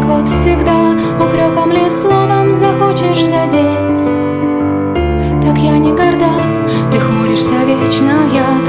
так вот всегда, упреком ли словом захочешь задеть. Так я не горда, ты хмуришься вечно, я